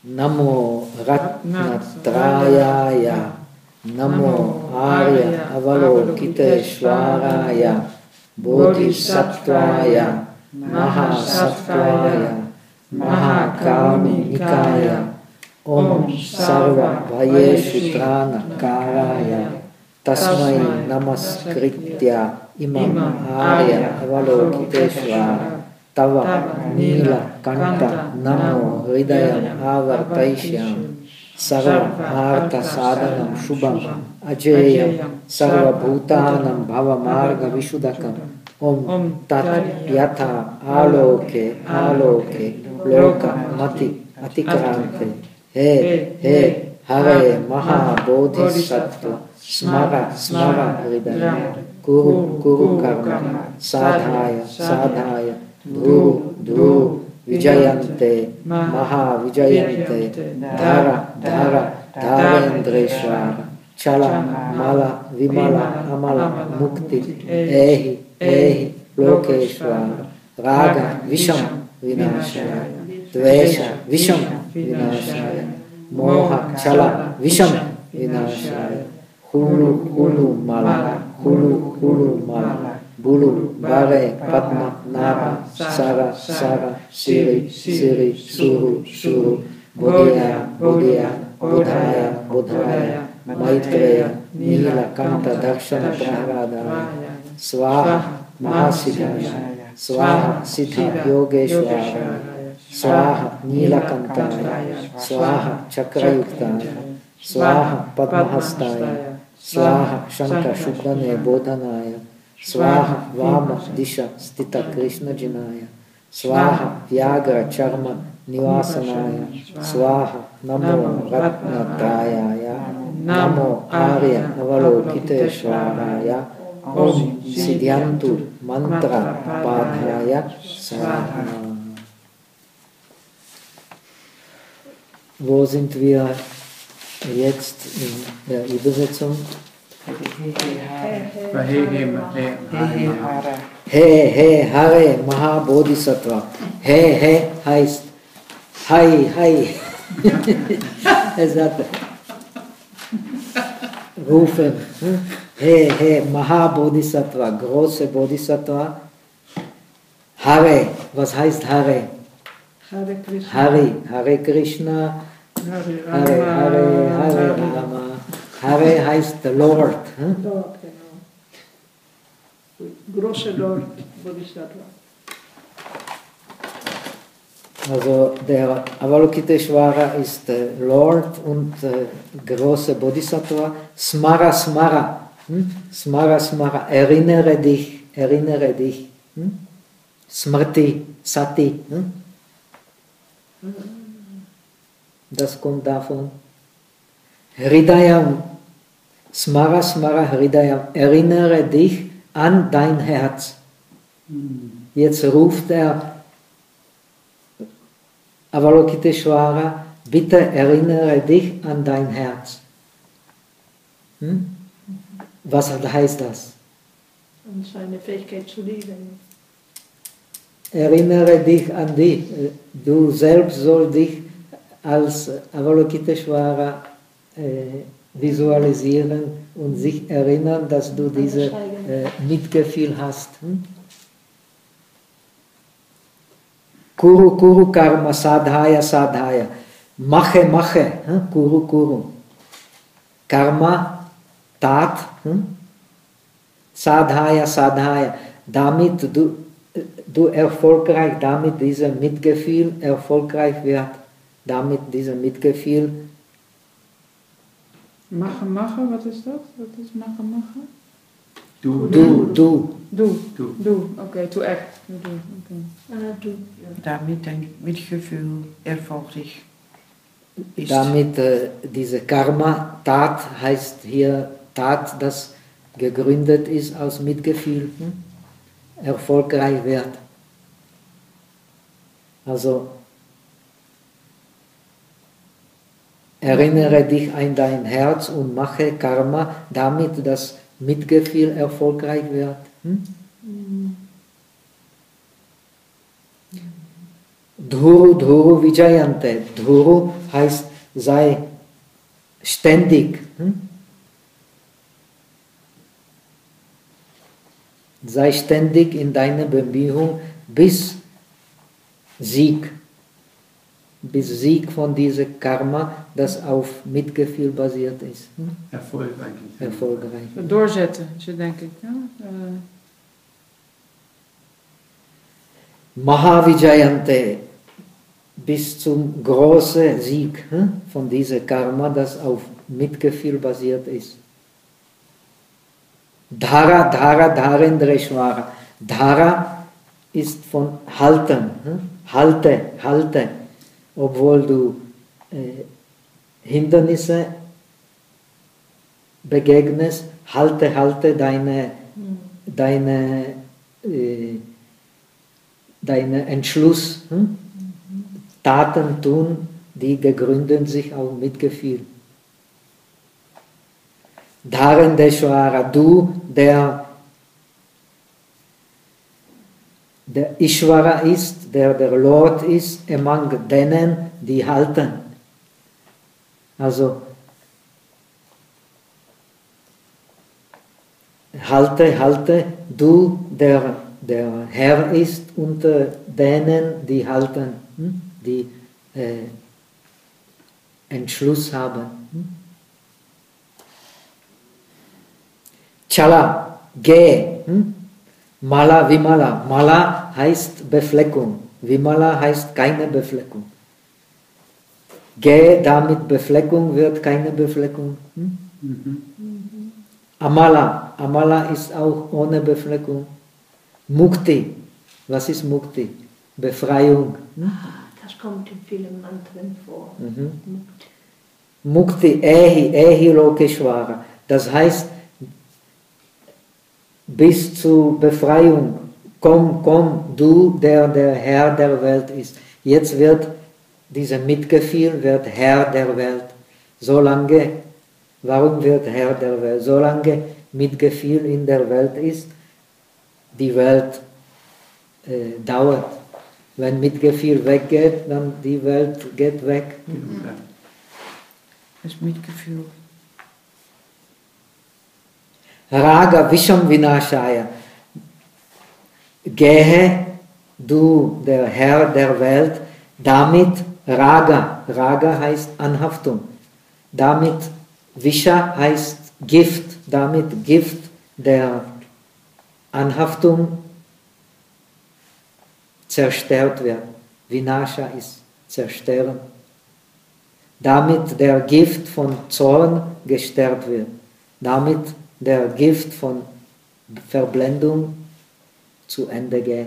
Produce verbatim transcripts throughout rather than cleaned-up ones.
Namo Ratnatrayaya, Namo Arya Avalokiteshvaraya, Bodhisattvaya, Mahasattvaya, Mahakarmikaya, Om Sarva Bhayeshu Trana Karaya, Tasmai Namaskritya Imam Arya Avalokiteshvara, Tava Nila Kanta Namo Hridayam Avartaishyam, Sarva Artha Sadhanam Shubham Ajayam, Sarva Bhutanam Bhava Marga Vishudakam, Om Tat Yatha Aloke Aloke Loka Mati Atikrante, He He Hare Maha Bodhisattva, Smara Smara Hridaya, Kuru Kuru Karma, Sadhaya Sadhaya, Dhuru Dhuru Vijayante, Maha Vijayante, Dhara Dhara Dharendreshwara, Chala Mala Vimala Amala Mukti, Ehi Ehi Lokeshwara, Raga Visham Vinashaya, Dvesha Visham Vinashaya, Moha Chala Visham Vinashaya, Hulu Hulu Mala, Hulu Hulu Mala, Bulu, Bare, Padma, Nara, Sara, Sara, Siri, Siri, Suru, Suru, Bodhya, Bodhya, Bodhaya, Bodhaya, Maitreya, Nila, Kanta, Darshana, Praharadaya, Swaha, Mahasiddhaya, Swaha, Siddha, Yogeshwara, Swaha, Nila Kantaya, Swaha, Chakrayuktaya, Swaha, Padmahastaya, Swaha, Shankha, Shubhane, Bodhanaya, Swaha Vama Disha Stita Krishna Jinaya, Swaha Vyagra Charma Nivasanaya, Swaha Namo Ratnatrayaya, Namo Arya Avalokiteshvaraya, Om Siddhyantu Mantra Padhaya Swaha. Wo sind wir jetzt in der Übersetzung? He He Hare Maha Bodhisattva. He He heißt Hai Hai. Es hat rufen. He He Maha Bodhisattva, große Bodhisattva. Hare, was heißt Hare? Hare Krishna. Hare, Hare Krishna. Hare Hare Hare Hare Rama. Hare heißt der Lord. Hm? Lord, genau. Große Lord Bodhisattva. Also der Avalokiteshvara ist der Lord und äh, große Bodhisattva. Smara Smara. Hm? Smara Smara. Erinnere dich. Erinnere dich. Hm? Smrti. Sati. Hm? Das kommt davon. Hridayam. Smara Smara Hridayam. Erinnere dich an dein Herz. Jetzt ruft er Avalokiteshvara, bitte erinnere dich an dein Herz. Hm? Was heißt das? Und seine Fähigkeit zu lieben. Erinnere dich an dich. Du selbst sollst dich als Avalokiteshvara äh, visualisieren und sich erinnern, dass du dieses äh, Mitgefühl hast. Hm? Kuru Kuru Karma Sadhaya Sadhaya. Mache, mache. Hm? Kuru Kuru. Karma, Tat. Hm? Sadhaya Sadhaya. Damit du, du erfolgreich, damit dieses Mitgefühl erfolgreich wird. Damit dieses Mitgefühl. Mache, mache, was ist das? Was ist mache, mache? Du, du, du. Du, du, du. Okay, to act. Du, okay. Ah, du. Damit ein Mitgefühl erfolgreich ist. Damit äh, diese Karma-Tat heißt hier Tat, das gegründet ist aus Mitgefühl, hm? erfolgreich wird. Also erinnere dich an dein Herz und mache Karma, damit das Mitgefühl erfolgreich wird. Hm? Dhuru, Dhuru Vijayante. Dhuru heißt, sei ständig. Hm? Sei ständig in deiner Bemühung bis Sieg. Bis Sieg von diesem Karma, das auf Mitgefühl basiert ist. Hm? Erfolg eigentlich. Erfolgreich. Doorzetten, zo denk ik. Ja? Uh, Mahavijayante, bis zum großen Sieg hm? von diesem Karma, das auf Mitgefühl basiert ist. Dhara, Dhara, Dharendreshwara. Dhara ist von halten. Hm? Halte, halte. Obwohl du äh, Hindernisse begegnest, halte, halte deine, deine, äh, deine Entschluss. Hm? Taten tun, die gegründet sich auf Mitgefühl. Dharendeshwara, du, der der Ishvara ist, der der Lord ist, among denen, die halten. Also, halte, halte, du, der der Herr ist, unter denen, die halten, die äh, Entschluss haben. Chala, geh. Mala, Vimala. Mala heißt Befleckung. Vimala heißt keine Befleckung. Geh, damit Befleckung wird keine Befleckung. Hm? Mhm. Amala. Amala ist auch ohne Befleckung. Mukti. Was ist Mukti? Befreiung. Hm? Das kommt in vielen Mantren vor. Mhm. Mukti, Ehi, Ehi Lokeshwara. Das heißt, bis zur Befreiung, komm, komm, du, der der Herr der Welt ist. Jetzt wird dieser Mitgefühl, wird Herr der Welt. Solange, warum wird Herr der Welt? Solange Mitgefühl in der Welt ist, die Welt äh, dauert. Wenn Mitgefühl weggeht, dann die Welt geht weg. Mhm. Das Mitgefühl. Raga Visham Vinashaya. Gehe, du, der Herr der Welt, damit Raga. Raga heißt Anhaftung. Damit Visha heißt Gift. Damit Gift der Anhaftung zerstört wird. Vinasha ist zerstören. Damit der Gift von Zorn gestärkt wird. Damit der Gift von Verblendung zu Ende geht.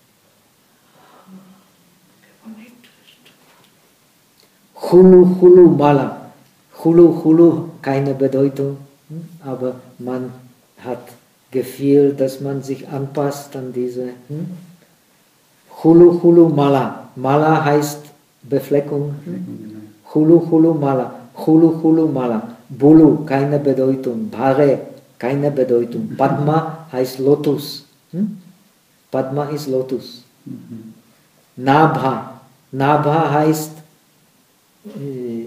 Hulu, Hulu, Mala. Hulu, Hulu, keine Bedeutung, aber man hat Gefühl, dass man sich anpasst an diese. Hm? Hulu, Hulu, Mala. Mala heißt Befleckung. Hm? Hulu, Hulu, Mala. Hulu, Hulu, Mala. Bulu, keine Bedeutung. Bhare, keine Bedeutung. Padma heißt Lotus. Hm? Padma ist Lotus. Mhm. Nabha. Nabha heißt äh,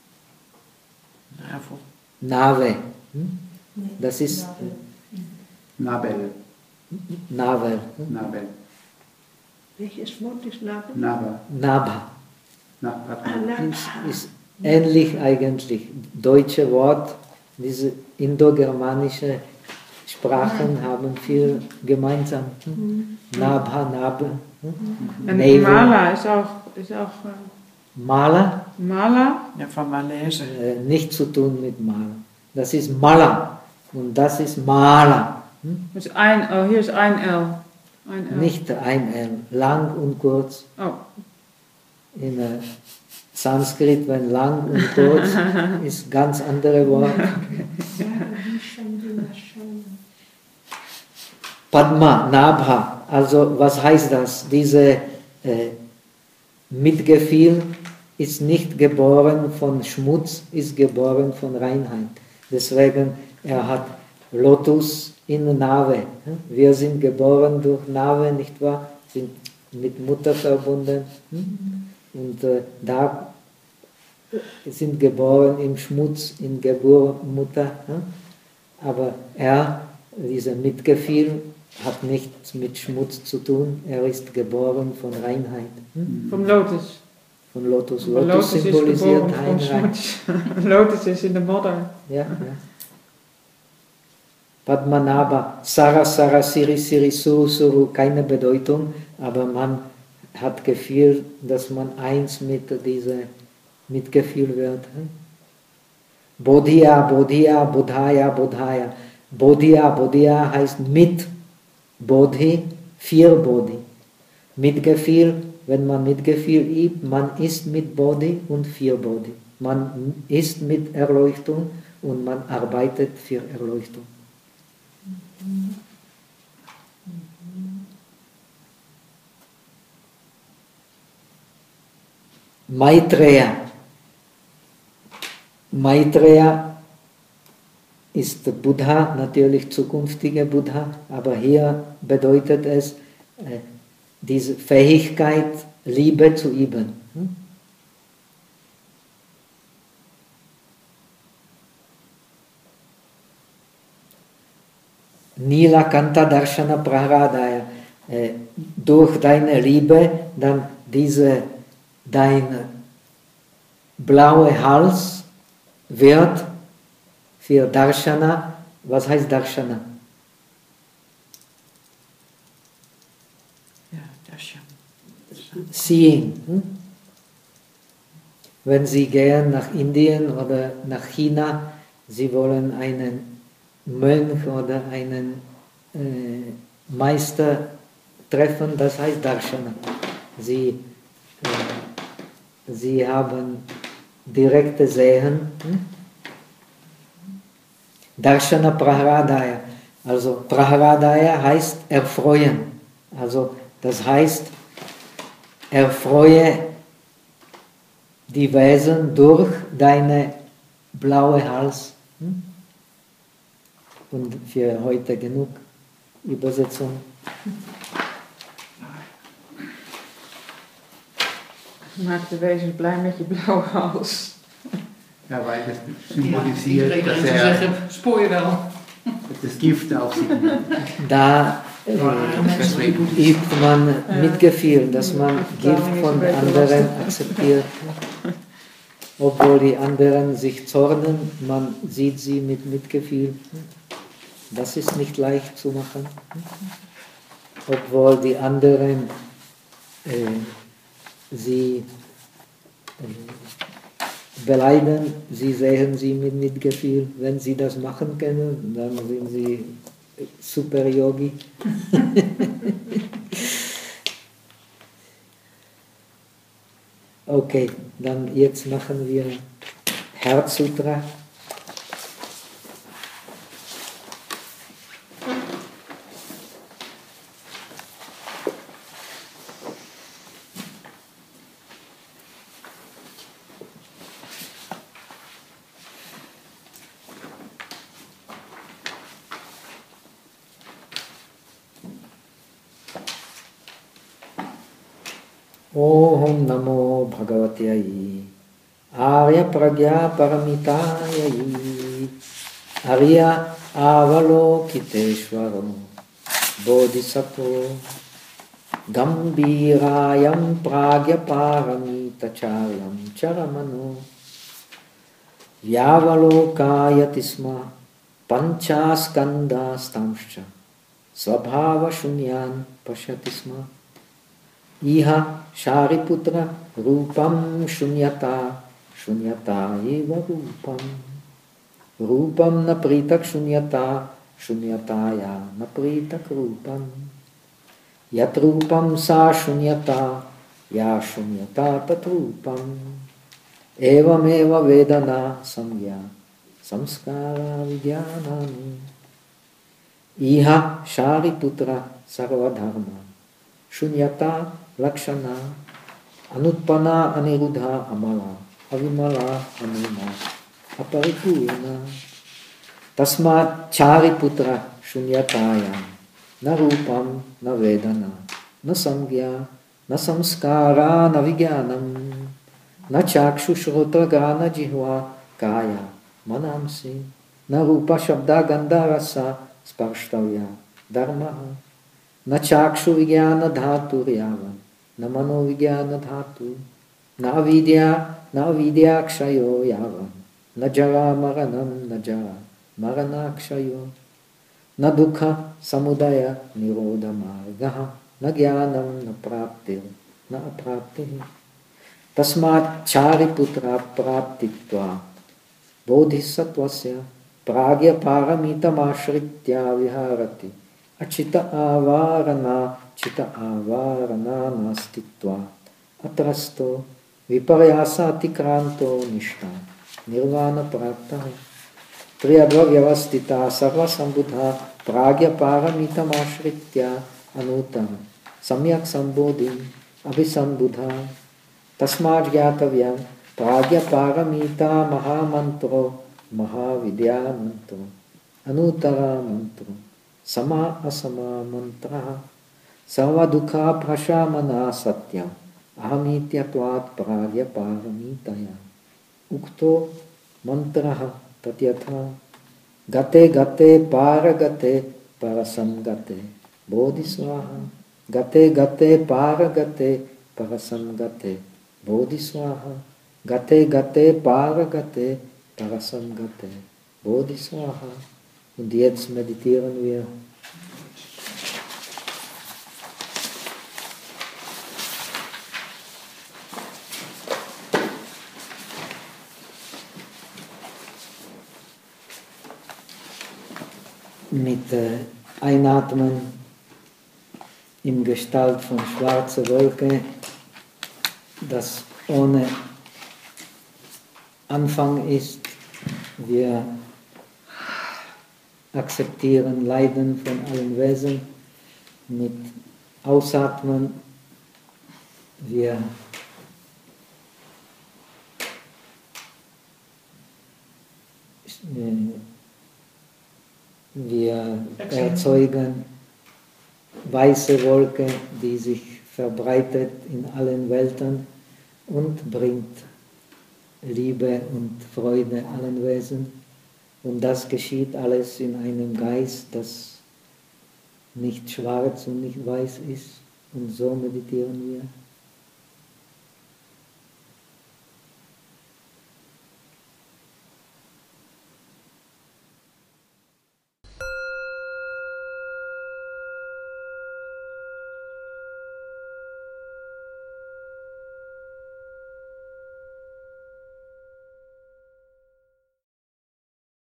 Nave. Hm? Das ist Nabel. Navel. Nabel. Welches Wort ist Nabel? Nabha. Nabha. Nabha. Ist, ist ähnlich eigentlich. Deutsche Wort, diese indogermanische Sprachen haben viel gemeinsam. Hm? Nabha, Nabel. Hm? En Navel. Mala is auch, is auch uh, Mala, Mala. Ja, von Malaise. äh, nichts zu tun mit Mala. Das ist Mala und das ist Mala. Hm? Dus ein, oh, hier is ein L. Ein L. Nicht ein L, lang und kurz. Oh, In äh, Sanskrit, wenn lang und kurz, ist ganz andere Wort. Padma, Nabha, also was heißt das? Diese äh, Mitgefühl ist nicht geboren von Schmutz, ist geboren von Reinheit. Deswegen, er hat Lotus in Nave. Wir sind geboren durch Nave, nicht wahr? Sind mit Mutter verbunden. Und äh, da sind geboren im Schmutz, in Geburmutter. Aber er, dieser Mitgefühl, hat nichts mit Schmutz zu tun. Er ist geboren von Reinheit. Vom Lotus. Von Lotus. Von Lotus, Lotus symbolisiert is geboren von Einheit. Schmutz. Lotus is in de modder. Ja, ja. Padmanabha, Sara, Sara, Siri, Siri, Suru, Suru, keine Bedeutung, aber man hat Gefühl, dass man eins mit diesem Mitgefühl wird. Bodhiya, Bodhiya, Bodhaya, Bodhaya. Bodhiya, Bodhiya heißt mit Bodhi, vier Bodhi. Mitgefühl, wenn man Mitgefühl übt, man ist mit Bodhi und vier Bodhi. Man ist mit Erleuchtung und man arbeitet für Erleuchtung. Maitreya. Maitreya ist Buddha, natürlich zukünftiger Buddha, aber hier bedeutet es, diese Fähigkeit, Liebe zu üben. Nilakanta Darshana Praharadaya. Durch deine Liebe, dann diese, dein blauer Hals wird für Darshana. Was heißt Darshana? Ja, Darshana. Seeing. Hm? Wenn Sie gehen nach Indien oder nach China, Sie wollen einen Mönch oder einen äh, Meister treffen, das heißt Darshana. Sie, äh, sie haben direkte Sehen. Hm? Darshana Praharadaya. Also Praharadaya heißt erfreuen. Also das heißt, erfreue die Wesen durch deine blaue Hals. Hm? Und für heute genug Übersetzung. Maak de wezens blij met je blauwe hals. Ja, weil das Ja, symbolisiert, iedereen dass zou er zeggen, spoor je wel. das Gift auf sich nimmt. Da äh, übt man Mitgefühl, dass man Gift von anderen akzeptiert. Obwohl die anderen sich zornen, man sieht sie mit Mitgefühl. Das ist nicht leicht zu machen. Obwohl die anderen äh, sie äh, beleidigen, sie sehen sie mit Mitgefühl. Wenn sie das machen können, dann sind sie super Yogi. Okay, dann jetzt machen wir Herzsutra. Om Namo Bhagavatyai Arya Pragya Paramitayai Arya Avalokiteshvaro Bodhisattva Gambhirayam Pragya Paramitacharyam Charamano Vyavalokayatisma Panchaskandastamscha Svabhava Shunyan Pashatisma Iha Shariputra Rupam Shunyata Shunyata eva Rupam Rupam napritak Shunyata Shunyataya napritak Rupam Yat Rupam sa Shunyata Ya Shunyata tat Rupam Evam eva Vedana Samya Samskara Vidyanani Iha Shariputra Sarvadharma Shunyata Lakshana Anutpana Anirudha Amala Avimala Anima Aparipurna Tasmat Chariputra Shunyataya Na Rupam Na Vedana Na Samgya na samskara na vijnanam, na chakshushrota grana jihva kaya manamsi, na rupa shabda gandha rasa sparštavya dharmaha, na chakshu vijnana dhatu yavan, na mano vijnana dhatu, na avidya, na avidya kshayo yavan, na jara maranam, na jara marana kshayo, na dukha samudaya nirodha margaha, na jnanam, na praptir, na apraptir. Tasmat chariputra praptitva bodhisattvasya pragya paramitam ashritya viharati achita avarana chita avarana nastitva atrasto viparyasa atikranto nishta nirvana prapta triyadva vyavastita sarva sambudha pragya paramitam ashritya anutam samyak sambodhim abhisambudha tasmad gyatavyam pragya paramita mahamantro mahavidya mantro anutara mantro sama asama mantra sarva dukha prashamana satyam ahamityatvat pragya paramitaya ukto mantraha tatyatha gate gate paragate parasamgate bodhisvaha gate gate paragate parasamgate bodhisvaha gate gate paragate parasamgate bodhisvaha. Und jetzt meditieren wir mit äh, Einatmen in Gestalt von schwarzer Wolke, das ohne Anfang ist. Wir akzeptieren Leiden von allen Wesen. Mit Ausatmen wir wir erzeugen weiße Wolke, die sich verbreitet in allen Welten und bringt Liebe und Freude allen Wesen. Und das geschieht alles in einem Geist, das nicht schwarz und nicht weiß ist. Und so meditieren wir.